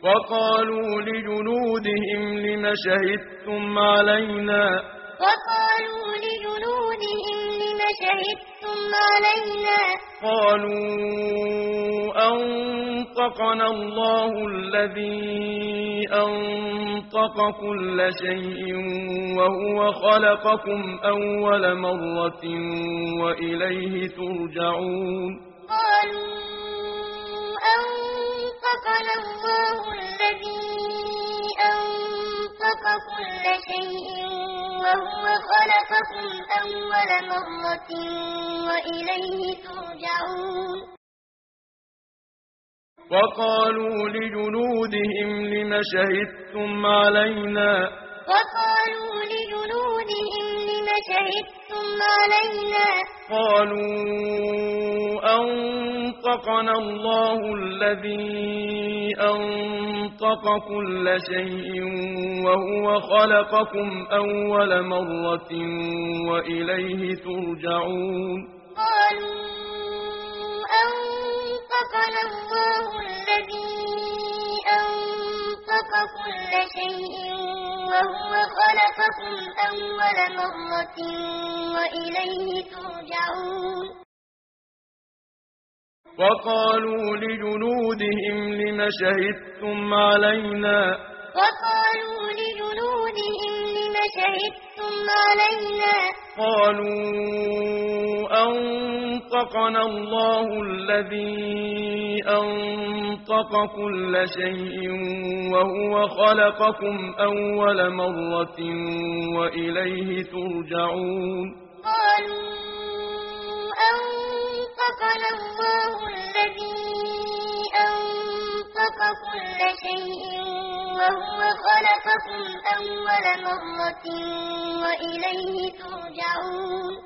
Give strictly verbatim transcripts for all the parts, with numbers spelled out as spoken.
وقالوا لجنودهم لم شهدتم علينا وقالوا لجنودهم لم شهدتم علينا قالوا أنطقنا الله الذي أنطق كل شيء وهو خلقكم أول مرة وإليه ترجعون قالوا أنطقنا الله الذي أنطق كل شيء وهو خلقكم أول مرة وإليه ترجعون وقالوا لجنودهم لم شهدتم علينا وقالوا لجنودهم لم شهدتم علينا قالوا أنطقنا الله الذي أنطق كل شيء وهو خلقكم أول مرة وإليه ترجعون قالوا أنطقنا الله الذي أنطق كل شيء وهو خلقكم أول مرة وإليه ترجعون وقالوا لجنودهم لم شهدتم علينا وقالوا لجنودهم لم شهدتم علينا قالوا أنطقنا الله الذي أنطق كل شيء وهو خلقكم أول مرة وإليه ترجعون قالوا أنطقنا الله الذي أنطق كل شيء وهو خلقكم أول مرة وإليه ترجعون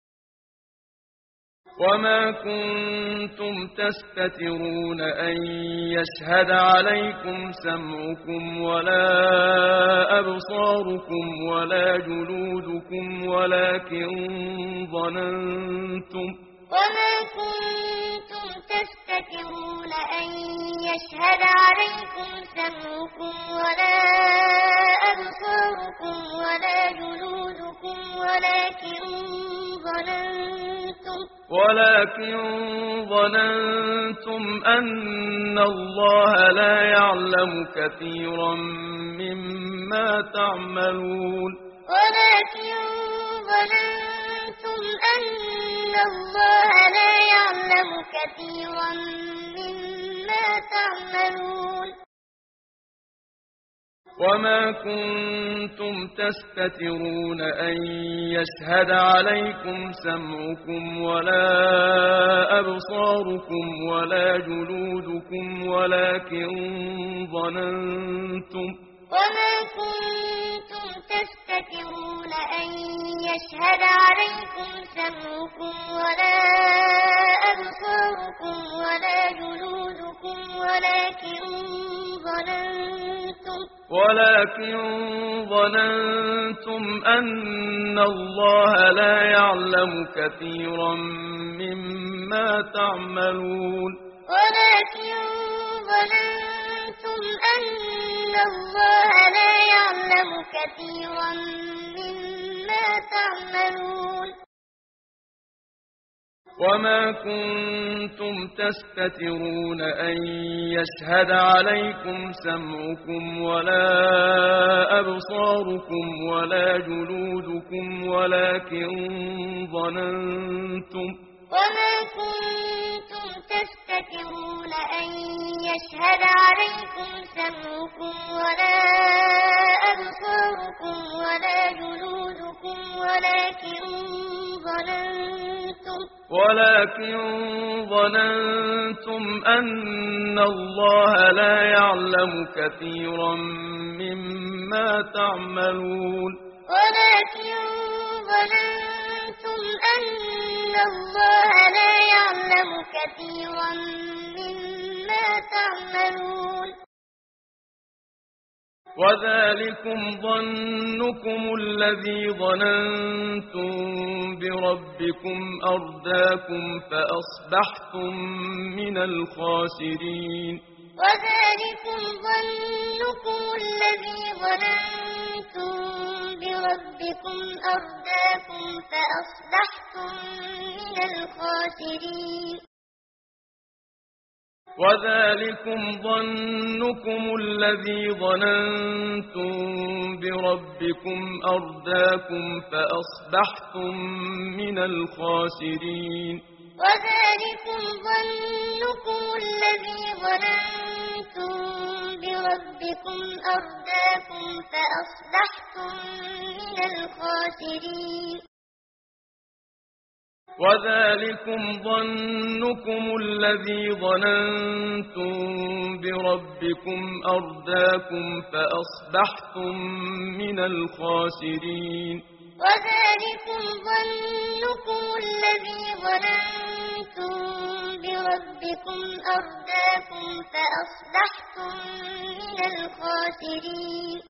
وما كنتم تستترون أن يشهد عليكم سمعكم ولا أبصاركم ولا جلودكم ولكن ظننتم وما كنتم تستترون أن يشهد عليكم سمعكم ولا أبصاركم ولا جلودكم ولكن ظننتم ولكن ظننتم أن الله لا يعلم كثيرا مما تعملون ولكن ظننتم أن الله لا يعلم كثيرا مما تعملون وما كنتم تستترون أن يشهد عليكم سمعكم ولا أبصاركم ولا جلودكم ولكن ظننتم وما كنتم تستترون أن يشهد عليكم سمعكم ولا أبصاركم ولا جلودكم ولكن ظننتم ولكن ظننتم أن الله لا يعلم كثيرا مما تعملون ولكن ظننتم أن الله لا يعلم كثيرا مما تعملون وما كنتم تستترون أن يشهد عليكم سمعكم ولا أبصاركم ولا جلودكم ولكن ظننتم وما كنتم تستترون أن يشهد عليكم سمعكم ولا أبصاركم ولا جلودكم ولكن ظننتم ولكن ظننتم أن الله لا يعلم كثيرا مما تعملون ولكن ظننتم أن الله لا يعلم كثيرا مما تعملون وذلكم ظنكم الذي ظننتم بربكم أرداكم فأصبحتم من الخاسرين وذلكم ظنكم ظننتم بربكم أرداكم فأصبحتم من الخاسرين وذلكم ظنكم الذي ظننتم بربكم أرداكم فأصبحتم من الخاسرين وذلكم ظنكم الذي ظننتم بربكم أرداكم فأصبحتم من الخاسرين وذلكم ظنكم الذي ظننتم بربكم أرداكم فأصبحتم من الخاسرين وذلكم ظنكم الذي ظننتم بربكم أرداكم فأصبحتم من الخاسرين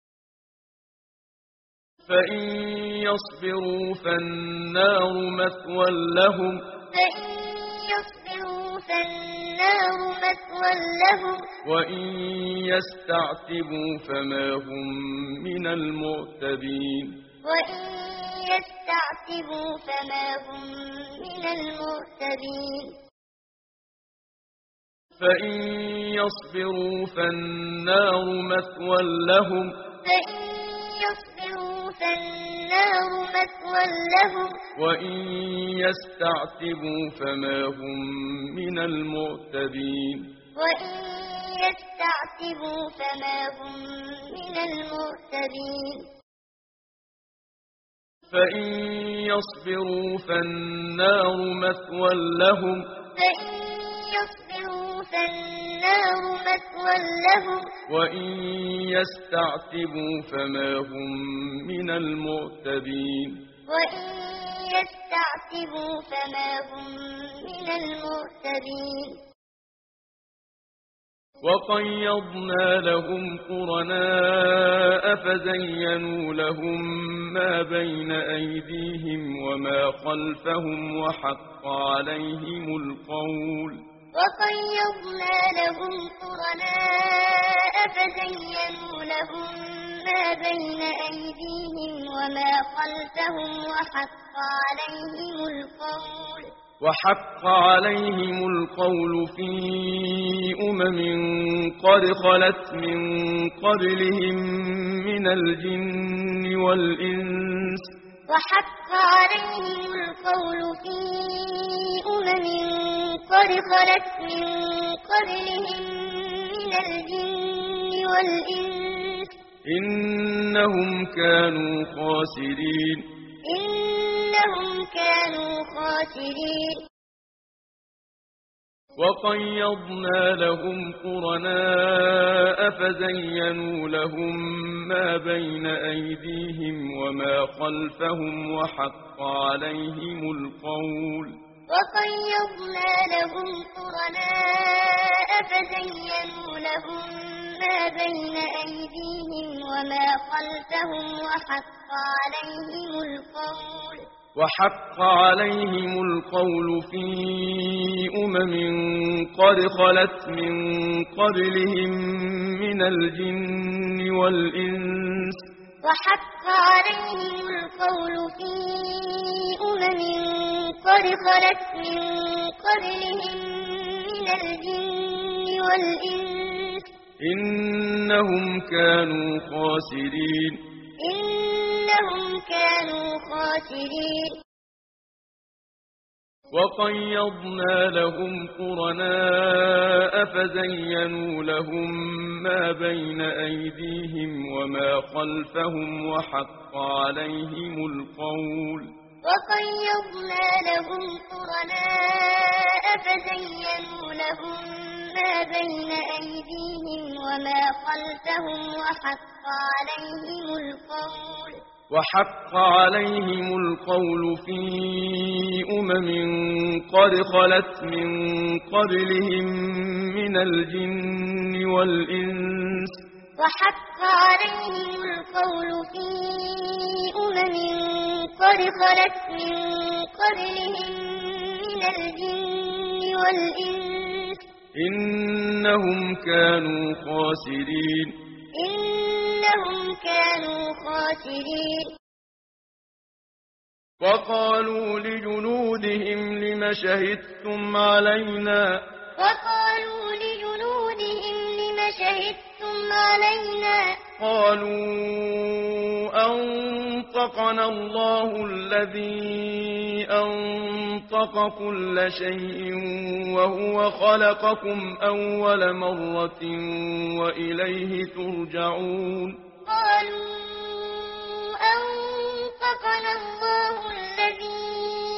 فإن يصبروا فالنار مثوى لهم فإن يصبروا فالنار مثوى لهم وإن يستعتبوا فما هم من المعتبين وإن يستعتبوا فما هم من المعتبين فإن يصبروا فالنار مثوى لهم فإن يصبروا فالنار مثوى لهم وإن يستعتبوا فما هم من المعتبين وإن يستعتبوا فما هم من المعتبين فإن يصبروا فالنار مثوى لهم فإن يصبروا فالنار مثوى لهم وإن يستعتبوا فما هم من المعتبين وإن يستعتبوا فما هم من المعتبين وقيضنا لهم قرناء فزينوا لهم ما بين أيديهم وما خلفهم وحق عليهم القول وقيضنا لهم قرناء فزينوا لهم ما بين أيديهم وما خلفهم وحق عليهم القول وحق عليهم القول في أمم قد خلت من قبلهم من الجن والإنس وحق عليهم القول في أمم قد خلت من قبلهم من الجن والإنس إنهم كانوا خاسرين إنهم كانوا خاسرين وقيضنا لهم قرناء فزينوا لهم ما بين أيديهم وما خلفهم وحق عليهم القول وقيضنا لهم قرناء فزينوا لهم ما بين أيديهم وما خلفهم وحق عليهم القول وحق عليهم القول في أمم قد خلت من قبلهم من الجن والإنس وحق عليهم القول في أمم قد خلت من قبلهم من الجن والإنس إنهم كانوا خاسرين إنهم كانوا خاسرين وقيضنا لهم قرناء فزينوا لهم ما بين أيديهم وما خلفهم وحق عليهم القول وقيضنا لهم قرناء فزينوا لهم ما بين أيديهم وما خلفهم وحق عليهم القول وحق عليهم القول في أمم قد خلت من قبلهم من الجن والإنس وحق عليهم القول في أمم قد خلت من قبلهم من الجن والإنس إنهم كانوا خاسرين إنهم إنهم كانوا خاسرين وقالوا لجنودهم لم شهدتم علينا وقالوا لجنودهم لم شهدتم علينا قالوا أنطقنا الله الذي أنطق كل شيء وهو خلقكم أول مرة وإليه ترجعون قالوا أنطقنا الله الذي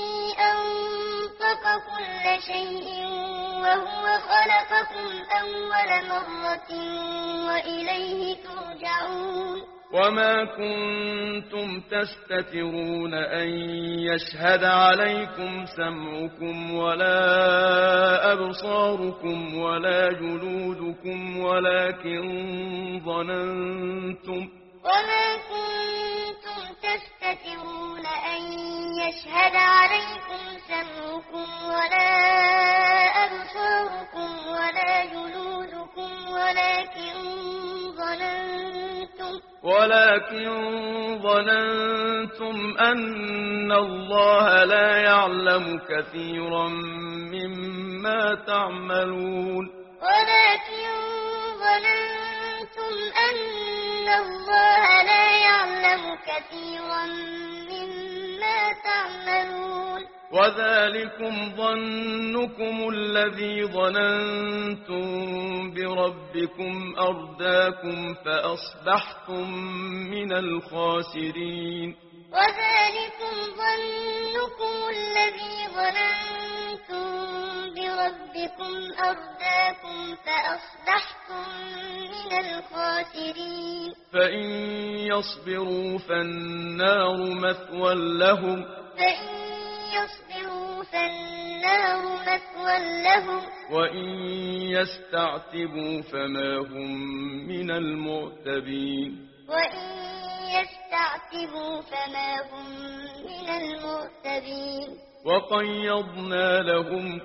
أنطق كل شيء وهو خلقكم أول مرة وإليه ترجعون وما كنتم تستترون أن يشهد عليكم سمعكم ولا أبصاركم ولا جلودكم ولكن ظننتم وما كنتم تستترون أن يشهد عليكم سمعكم ولا أبصاركم ولا جلودكم ولكن ظننتم ولكن ظننتم أن الله لا يعلم كثيرا مما تعملون ولكن ظننتم أن الله لا يعلم كثيرا مما تعملون وذلكم ظنكم الذي ظننتم بربكم أرداكم فأصبحتم من الخاسرين وذلكم ظنكم الذي ظننتم بربكم أرداكم فأصبحتم من الخاسرين فإن يصبروا فالنار مثوى لهم فإن يصبروا فالنار مثوى لهم وإن يستعتبوا فما هم من المعتبين وإن يستعتبوا فما هم من المعتبين وقيضنا لهم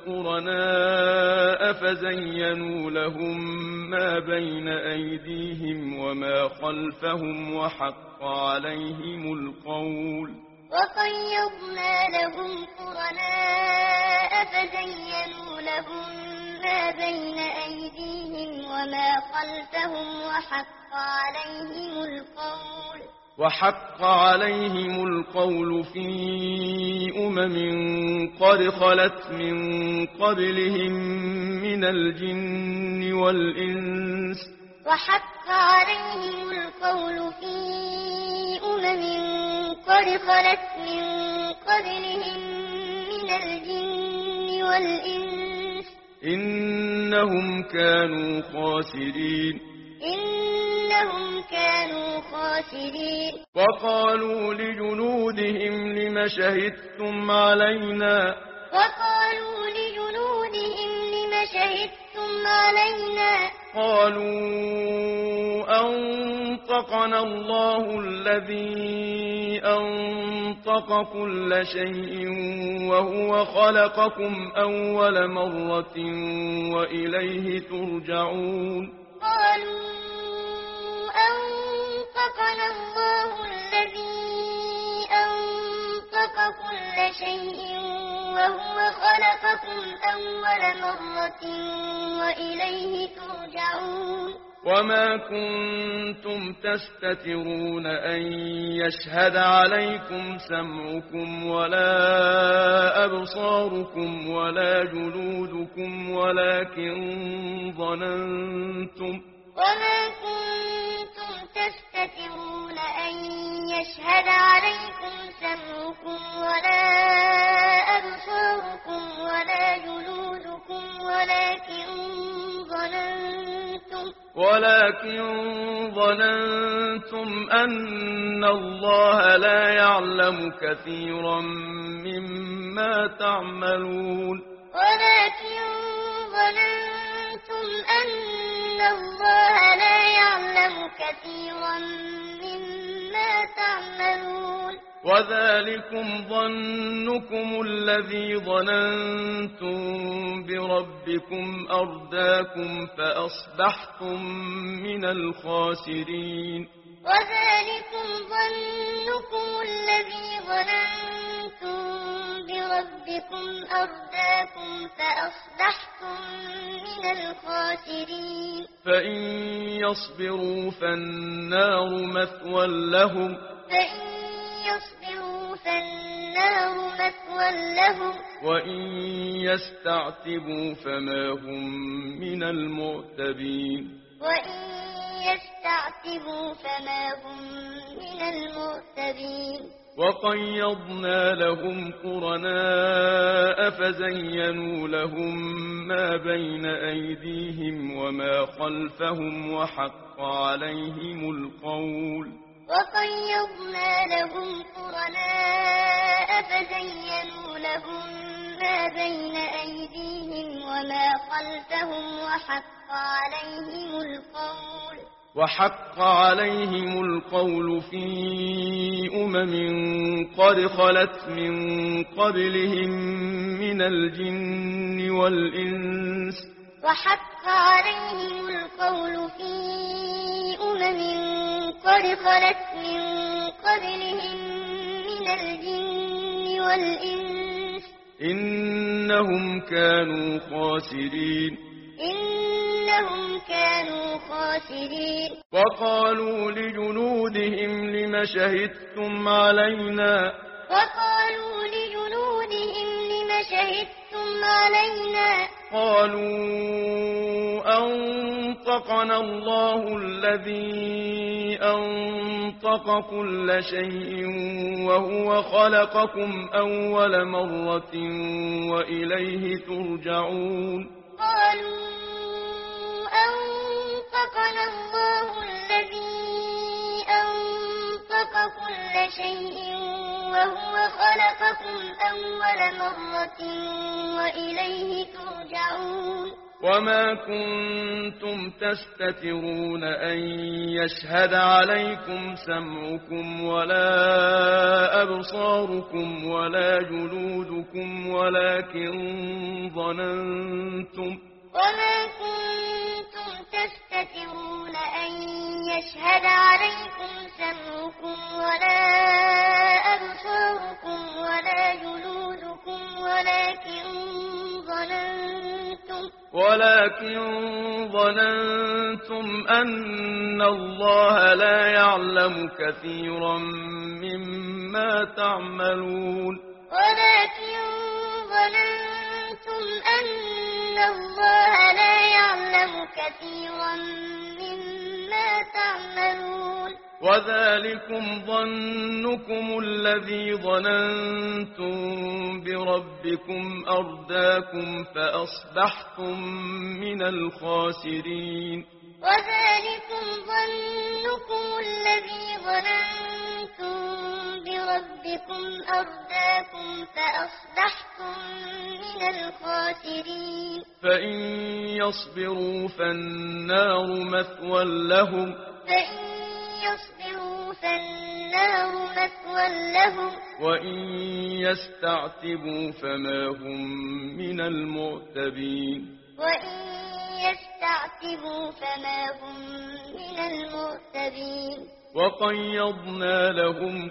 قرناء فزينوا لهم ما بين أيديهم وما خلفهم وحق عليهم القول وقيضنا لهم قرناء فزينوا لهم ما بين أيديهم وما خلفهم وحق عليهم القول وحق عليهم القول في أمم قد خلت من قبلهم من الجن والإنس وحق عليهم القول في أمم قد خلت من قبلهم من الجن والإنس إنهم كانوا خاسرين إنهم كانوا خاسرين وقالوا لجنودهم لم شهدتم علينا وقالوا لجنودهم لم شهدتم علينا قالوا أنطقنا الله الذي أنطق كل شيء وهو خلقكم أول مرة وإليه ترجعون قالوا أنطقنا الله الذي أنطق كل شيء وهو خلقكم أول مرة وإليه ترجعون وما كنتم تستترون أن يشهد عليكم سمعكم ولا أبصاركم ولا جلودكم ولكن ظننتم وما كنتم تستترون أن يشهد عليكم سمعكم ولا أبصاركم ولا جلودكم ولكن ظننتم ولكن ظننتم أن الله لا يعلم كثيرا مما تعملون ولكن ظننتم أن الله لا يعلم كثيرا مما تعملون وذلكم ظنكم الذي ظننتم بربكم أرداكم فأصبحتم من الخاسرين وذلكم ظنكم الذي ظننتم بربكم أرداكم فأصبحتم من الخاسرين فإن يصبروا فالنار مثوى لهم فإن يصبروا فالنار مثوى لهم وإن يستعتبوا فما هم من المعتبين وإن يستعتبوا فما هم من المعتبين وقيضنا لهم قرناء فزينوا لهم ما بين أيديهم وما خلفهم وحق عليهم القول وقيضنا لهم قرناء فزينوا لهم ما بين أيديهم وما خلفهم وحق عليهم القول وحق عليهم القول في أمم قد خلت من قبلهم من الجن والإنس وحق عليهم القول في أمم قد خلت من قبلهم من الجن والإنس إنهم كانوا خاسرين إنهم كانوا خاسرين وقالوا لجنودهم لم شهدتم علينا وقالوا لجنودهم لم شهدتم علينا قالوا أنطقنا الله الذي أنطق كل شيء وهو خلقكم أول مرة وإليه ترجعون قالوا أنطقنا الله الذي أنطق كل شيء وهو خلقكم أول مرة وإليه ترجعون وما كنتم تستترون أن يشهد عليكم سمعكم ولا أبصاركم ولا جلودكم ولكن ظننتم وما كنتم تستترون أن يشهد عليكم سمعكم ولا أبصاركم ولا جلودكم ولكن ظننتم ولكن ظننتم أن الله لا يعلم كثيرا مما تعملون ولكن ظننتم أن الله لا يعلم كثيرا مما تعملون وذلكم ظنكم الذي ظننتم بربكم أرداكم فأصبحتم من الخاسرين وذلكم ظنكم الذي ظننتم بربكم أرداكم فأصبحتم من الخاسرين فإن يصبروا فالنار مثوى لهم فإن يصبروا فالنار مثوى لهم وإن يستعتبوا فما هم من المعتبين وإن يستعتبوا فما هم من المعتبين وقيضنا لهم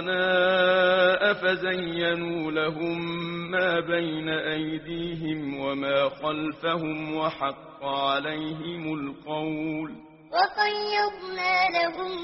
قرناء فزينوا لهم ما بين أيديهم وما خلفهم وحق عليهم القول وقيضنا لهم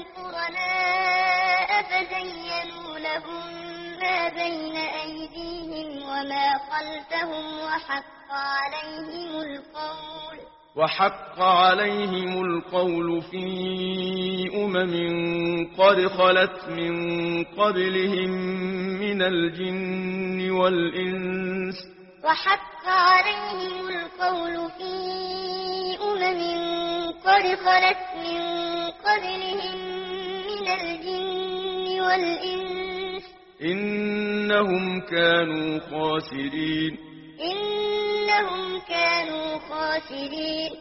قرناء فزينوا لهم ما بين أيديهم وما خلفهم وحق عليهم القول وحق عليهم القول في أمم قد خلت من قبلهم من الجن والإنس وحق عليهم القول في أمم قد خلت من قبلهم من الجن والإنس إنهم كانوا خاسرين إنهم كانوا خاسرين